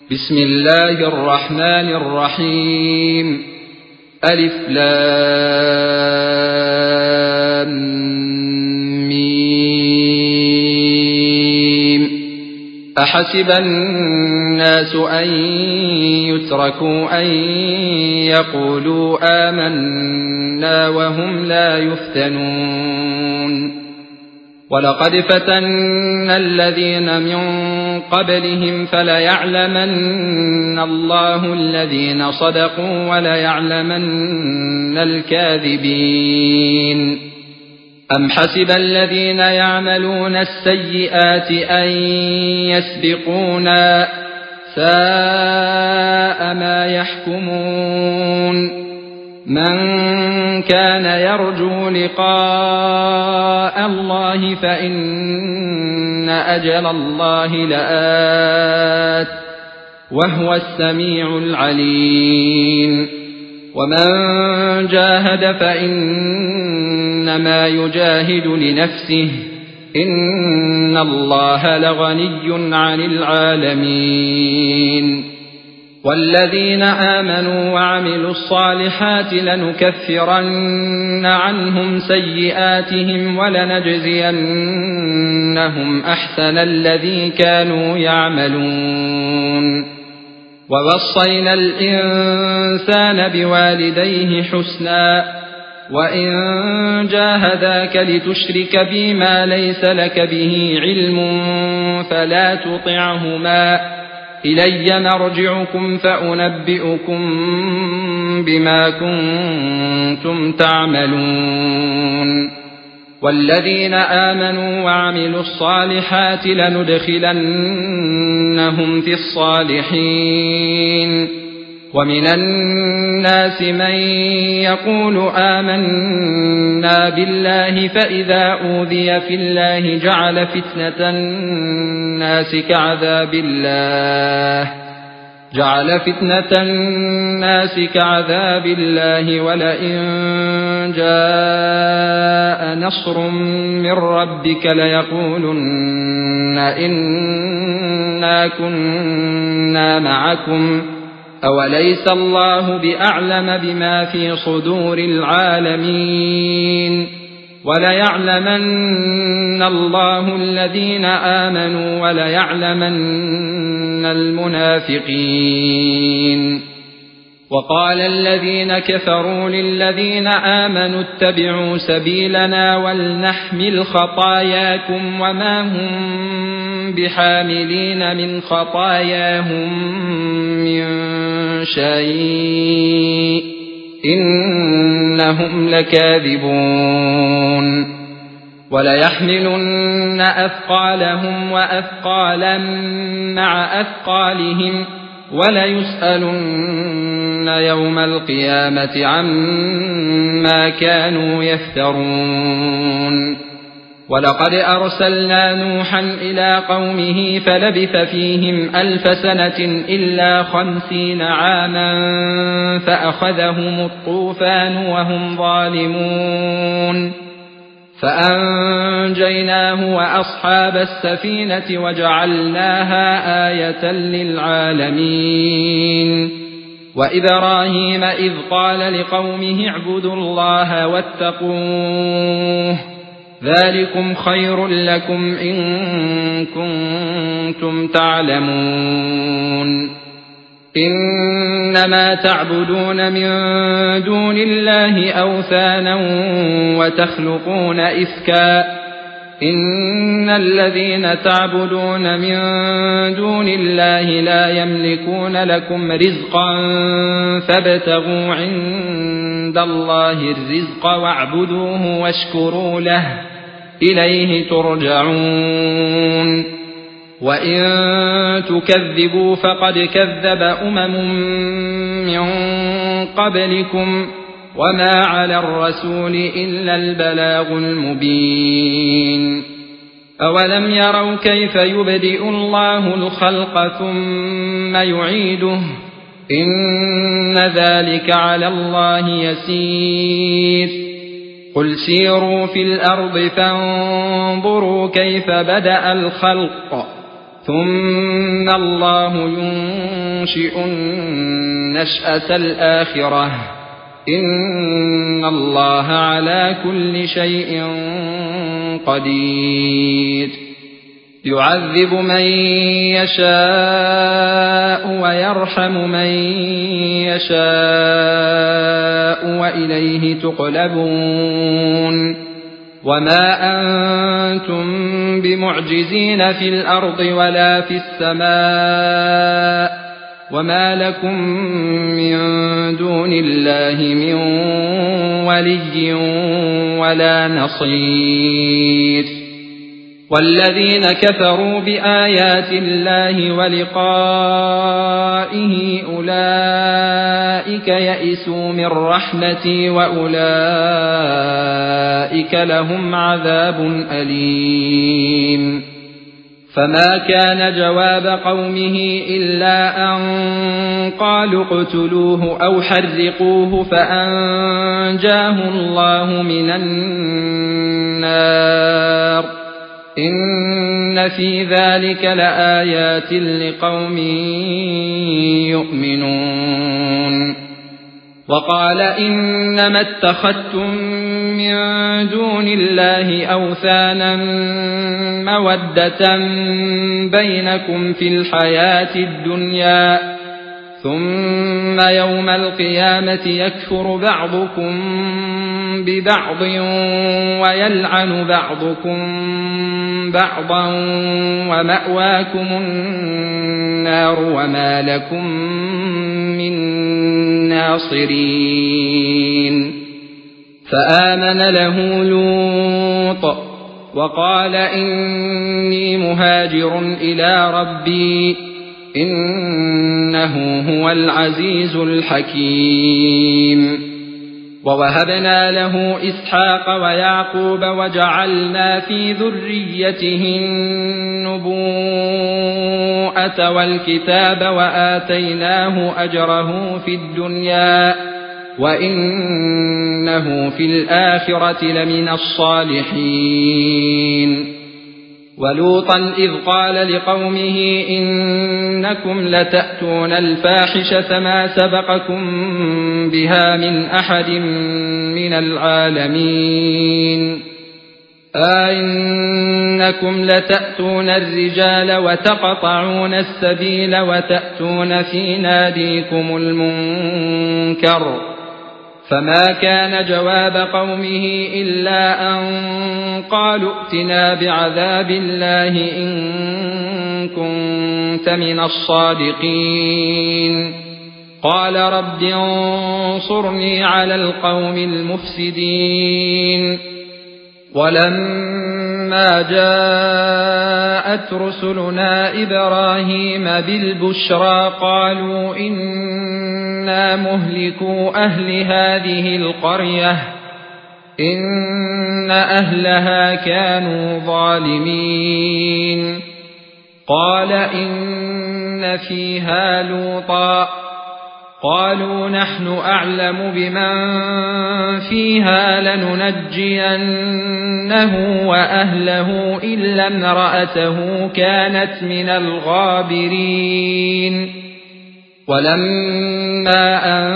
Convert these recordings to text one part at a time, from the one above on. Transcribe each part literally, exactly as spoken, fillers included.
بسم الله الرحمن الرحيم. ألف لام ميم. أحسب الناس أن يتركوا أن يقولوا آمنا وهم لا يفتنون. ولقد فتنا الذين من قبلهم فليعلمن الله الذين صدقوا وليعلمن الكاذبين. أم حسب الذين يعملون السيئات أن يسبقونا ساء ما يحكمون. من كان يرجو لقاء الله فإن أجل الله لآت وهو السميع العليم. ومن جاهد فإنما يجاهد لنفسه إن الله لغني عن العالمين. والذين آمنوا وعملوا الصالحات لنكفرن عنهم سيئاتهم ولنجزينهم أحسن الذي كانوا يعملون. ووصينا الإنسان بوالديه حسنا وإن جاهداك لتشرك بي ما ليس لك به علم فلا تطعهما إلي مرجعكم فأنبئكم بما كنتم تعملون. والذين آمنوا وعملوا الصالحات لندخلنهم في الصالحين. ومن الناس من يقول آمنا بالله فإذا أوذي في الله جعل فتنة الناس كعذاب الله جعل فتنة الناس كعذاب الله ولئن جاء نصر من ربك ليقولن إنا كنا معكم أوليس الله بأعلم بما في صدور العالمين. وليعلمن الله الذين آمنوا وليعلمن المنافقين. وقال الذين كفروا للذين آمنوا اتبعوا سبيلنا ولنحمل خطاياكم وما هم بحاملين من خطاياهم من شيء إنهم لكاذبون. وليحملن أثقالهم وأثقالا مع أثقالهم وليسألن يوم القيامة عما كانوا يفترون. ولقد أرسلنا نوحا إلى قومه فلبث فيهم ألف سنة إلا خمسين عاما فأخذهم الطوفان وهم ظالمون فأنجيناه وأصحاب السفينة وجعلناها آية للعالمين. وإبراهيم إذ قال لقومه اعبدوا الله واتقوه ذلكم خير لكم إن كنتم تعلمون. إنما تعبدون من دون الله أوثانا وتخلقون إفكا إن الذين تعبدون من دون الله لا يملكون لكم رزقا فابتغوا عند الله الرزق واعبدوه واشكروا له إليه ترجعون. وإن تكذبوا فقد كذب أمم من قبلكم وما على الرسول إلا البلاغ المبين. أولم يروا كيف يبدئ الله الخلق ثم يعيده إن ذلك على الله يسير. قل سيروا في الأرض فانظروا كيف بدأ الخلق ثم الله ينشئ النشأة الآخرة إن الله على كل شيء قدير يعذب من يشاء ويرحم من يشاء وإليه تقلبون وما أنتم بمعجزين في الأرض ولا في السماء وما لكم من دون الله من ولي ولا نصير والذين كفروا بآيات الله ولقائه أولئك يئسوا من رحمتي وأولئك لهم عذاب أليم فما كان جواب قومه إلا أن قالوا اقتلوه أو حرقوه فأنجاه الله من النار إن في ذلك لآيات لقوم يؤمنون وقال إنما اتخذتم من دون الله أوثانا مودة بينكم في الحياة الدنيا ثم يوم القيامة يكفر بعضكم ببعض ويلعن بعضكم بعضا ومأواكم النار وما لكم من ناصرين فآمن له لوط وقال إني مهاجر إلى ربي إنه هو العزيز الحكيم ووهبنا له إسحاق ويعقوب وجعلنا في ذريته النبوءة والكتاب وآتيناه أجره في الدنيا وإنه في الآخرة لمن الصالحين ولوطا إذ قال لقومه إنكم لتأتون الفاحشة ما سبقكم بها من أحد من العالمين أئنكم لتأتون الرجال وتقطعون السبيل وتأتون في ناديكم المنكر فما كان جواب قومه إلا أن قالوا ائتنا بعذاب الله إن كنت من الصادقين قال رب انصرني على القوم المفسدين ولما جاءت رسلنا إبراهيم بالبشرى قالوا إنا مهلكو أهل هذه القرية إن أهلها كانوا ظالمين قال إن فيها لوطا قالوا نحن أعلم بمن فيها لننجينه وأهله إلا امرأته كانت من الغابرين ولما أن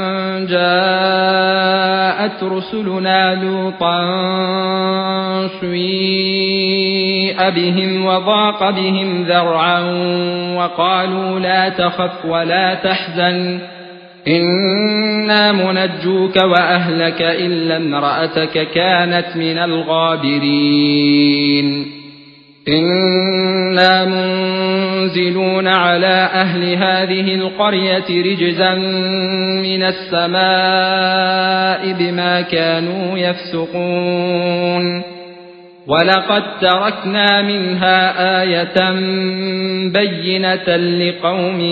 جاءت رسلنا لوطا سيء بهم وضاق بهم ذرعا وقالوا لا تخف ولا تحزن إنا منجوك وأهلك إلا امرأتك كانت من الغابرين إنا منزلون على أهل هذه القرية رجزا من السماء بما كانوا يفسقون ولقد تركنا منها آية بينة لقوم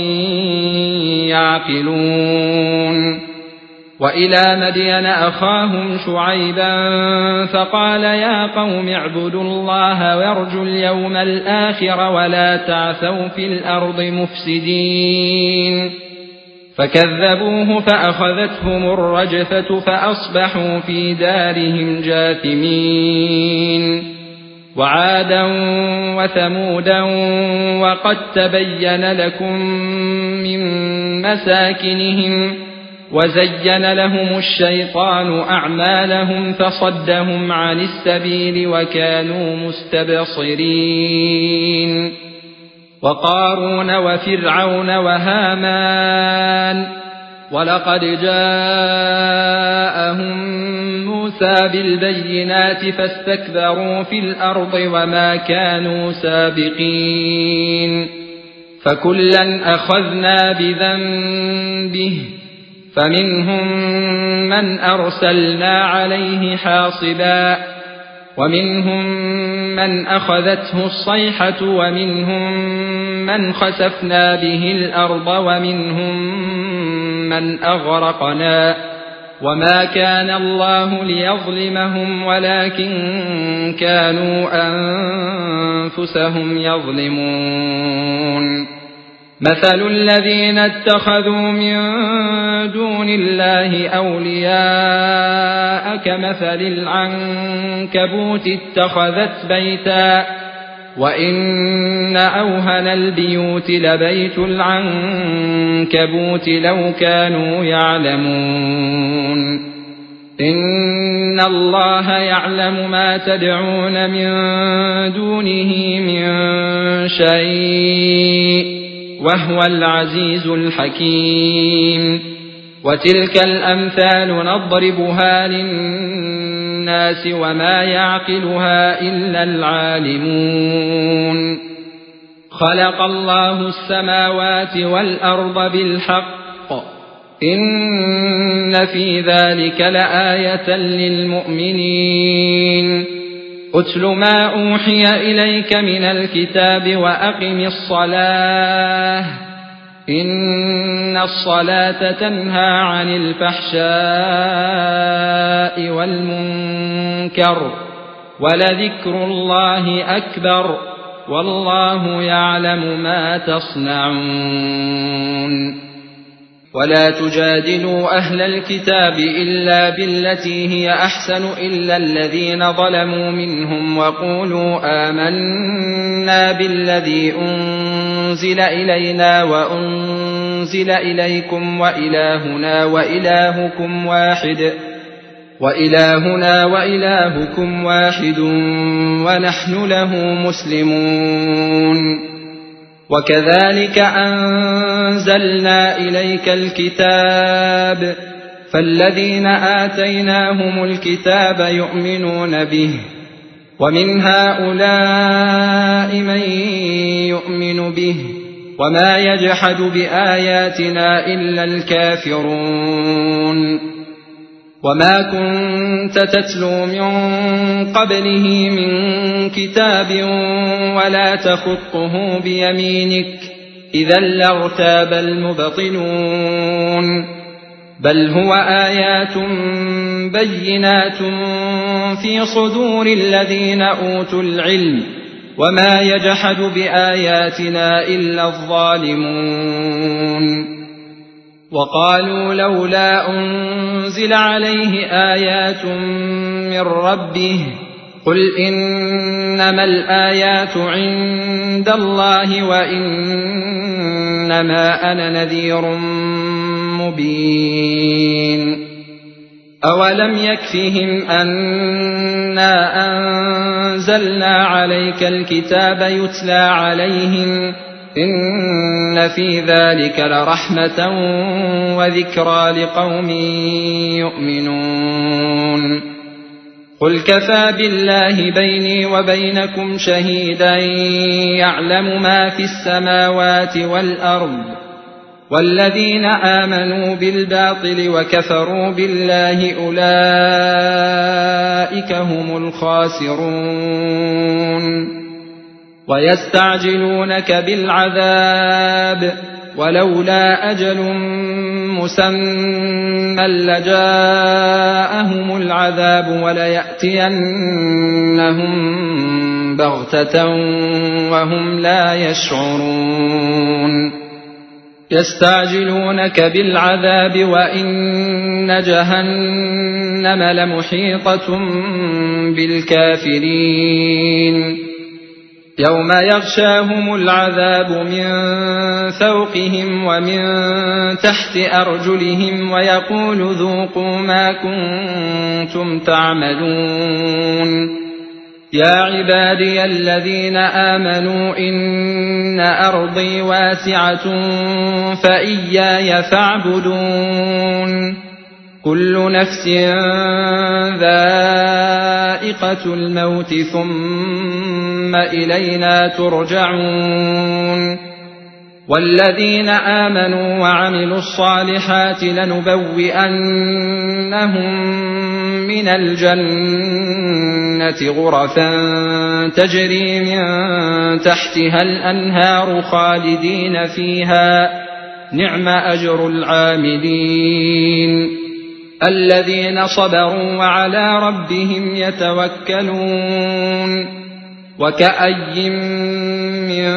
يعقلون وإلى مدين أخاهم شعيبا فقال يا قوم اعبدوا الله وارجوا اليوم الآخر ولا تعثوا في الأرض مفسدين فكذبوه فأخذتهم الرجفة فأصبحوا في دارهم جاثمين وعادا وثمودا وقد تبين لكم من مساكنهم وزين لهم الشيطان أعمالهم فصدهم عن السبيل وكانوا مستبصرين وقارون وفرعون وهامان ولقد جاءهم موسى بالبينات فاستكبروا في الأرض وما كانوا سابقين فكلا أخذنا بذنبه فمنهم من أرسلنا عليه حاصبا ومنهم من أخذته الصيحة ومنهم من خسفنا به الأرض ومنهم من أغرقنا وما كان الله ليظلمهم ولكن كانوا أنفسهم يظلمون مثل الذين اتخذوا من دون الله أولياء كمثل العنكبوت اتخذت بيتا وإن أوهن البيوت لبيت العنكبوت لو كانوا يعلمون إن الله يعلم ما تدعون من دونه من شيء وهو العزيز الحكيم وتلك الأمثال نضربها للناس وما يعقلها إلا العالمون خلق الله السماوات والأرض بالحق إن في ذلك لآية للمؤمنين أتل ما أوحي إليك من الكتاب وأقم الصلاة إن الصلاة تنهى عن الفحشاء والمنكر ولذكر الله أكبر والله يعلم ما تصنعون ولا تجادلوا أهل الكتاب إلا بالتي هي أحسن إلا الذين ظلموا منهم وقولوا آمنا بالذي أنزل إلينا وأنزل إليكم وإلهنا وإلهكم واحد وإلهنا وإلهكم واحد ونحن له مسلمون وكذلك أنزلنا إليك الكتاب فالذين آتيناهم الكتاب يؤمنون به ومن هؤلاء من يؤمن به وما يجحد بآياتنا إلا الكافرون وما كنت تتلو من قبله من كتاب ولا تخطه بيمينك إذا لارتاب المبطلون بل هو آيات بينات في صدور الذين أوتوا العلم وما يجحد بآياتنا إلا الظالمون وقالوا لولا أنزل عليه آيات من ربه قل إنما الآيات عند الله وإنما أنا نذير مبين أولم يكفهم أنا أنزلنا عليك الكتاب يتلى عليهم إن في ذلك لرحمة وذكرى لقوم يؤمنون قل كفى بالله بيني وبينكم شهيدا يعلم ما في السماوات والأرض والذين آمنوا بالباطل وكفروا بالله أولئك هم الخاسرون ويستعجلونك بالعذاب ولولا أجل مسمى لجاءهم العذاب وليأتينهم بغتة وهم لا يشعرون يستعجلونك بالعذاب وإن جهنم لمحيطة بالكافرين يوم يغشاهم العذاب من فوقهم ومن تحت أرجلهم ويقول ذوقوا ما كنتم تعملون يا عبادي الذين آمنوا إن أرضي واسعة فإياي فاعبدون كل نفس ذائقة الموت ثم إلينا ترجعون والذين آمنوا وعملوا الصالحات لنبوئنهم من الجنة غرفا تجري من تحتها الأنهار خالدين فيها نعم أجر العاملين الذين صبروا وعلى ربهم يتوكلون وكأي من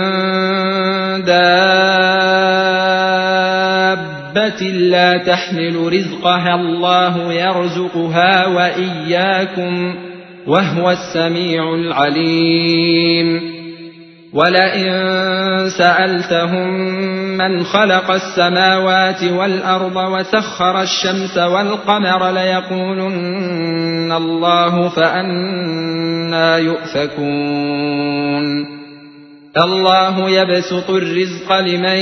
دابة لا تحمل رزقها الله يرزقها وإياكم وهو السميع العليم ولئن سألتهم من خلق السماوات والأرض وسخر الشمس والقمر ليقولن الله فأنى يؤفكون الله يبسط الرزق لمن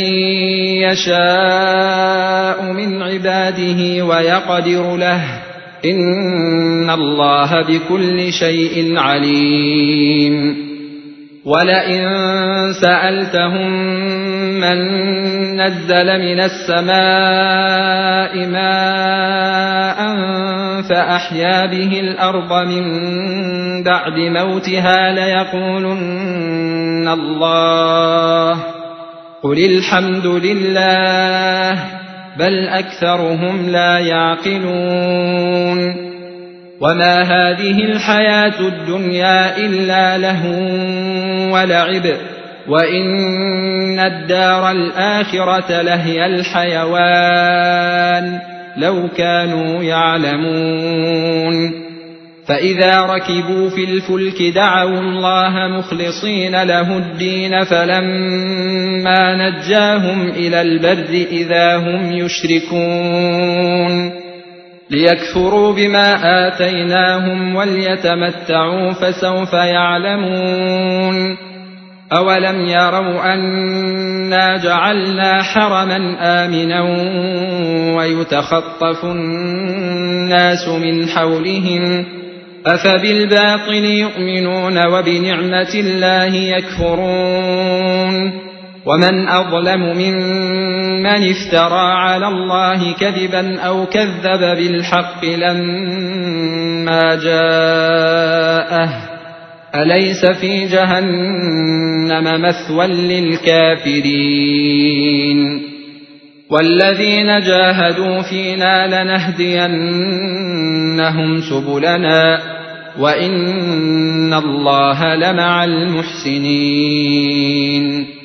يشاء من عباده ويقدر له إن الله بكل شيء عليم ولئن سألتهم من نزل من السماء ماء فأحيا به الأرض من بعد موتها ليقولن الله قل الحمد لله بل أكثرهم لا يعقلون وما هذه الحياة الدنيا إلا لهو ولعب وإن الدار الآخرة لهي الحيوان لو كانوا يعلمون فإذا ركبوا في الفلك دعوا الله مخلصين له الدين فلما نجاهم إلى البر إذا هم يشركون ليكفروا بما آتيناهم وليتمتعوا فسوف يعلمون أولم يروا أنا جعلنا حرما آمنا ويتخطف الناس من حولهم أفبالباطل يؤمنون وبنعمة الله يكفرون ومن أظلم ممن افترى على الله كذبا أو كذب بالحق لما جاءه أليس في جهنم مثوى للكافرين والذين جاهدوا فينا لنهدينهم سبلنا وإن الله لمع المحسنين